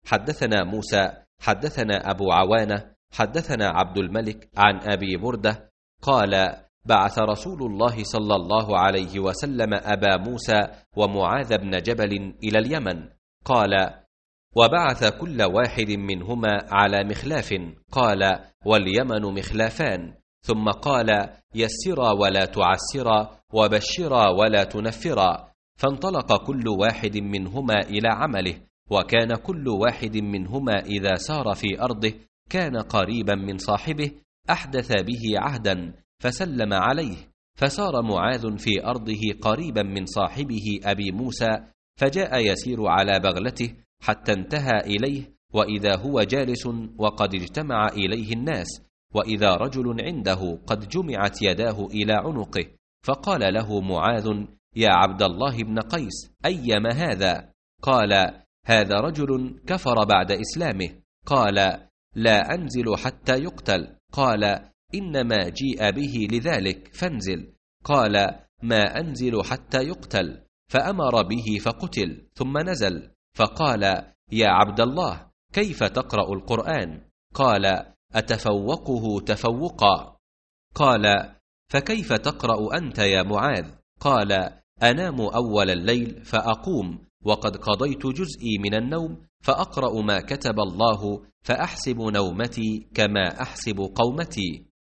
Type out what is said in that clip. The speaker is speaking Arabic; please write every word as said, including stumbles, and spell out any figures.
حدثنا موسى حدثنا أبو عوانة حدثنا عبد الملك عن أبي بردة قال: بعث رسول الله صلى الله عليه وسلم أبا موسى ومعاذ بن جبل إلى اليمن. قال: وبعث كل واحد منهما على مخلاف. قال: واليمن مخلافان. ثم قال: يسرا ولا تعسرا، وبشرا ولا تنفرا. فانطلق كل واحد منهما إلى عمله، وكان كل واحد منهما إذا سار في أرضه كان قريبا من صاحبه أحدث به عهدا فسلم عليه. فسار معاذ في أرضه قريبا من صاحبه أبي موسى، فجاء يسير على بغلته حتى انتهى إليه، وإذا هو جالس وقد اجتمع إليه الناس، وإذا رجل عنده قد جمعت يداه إلى عنقه. فقال له معاذ: يا عبد الله بن قيس، أيما هذا؟ قال: هذا رجل كفر بعد إسلامه. قال: لا أنزل حتى يقتل. قال: إنما جيء به لذلك فانزل. قال: ما أنزل حتى يقتل. فأمر به فقتل، ثم نزل. فقال: يا عبد الله، كيف تقرأ القرآن؟ قال: أتفوقه تفوقا. قال: فكيف تقرأ أنت يا معاذ؟ قال: أنام أول الليل فأقوم وقد قضيت جزئي من النوم، فأقرأ ما كتب الله، فأحسب نومتي كما أحسب قومتي.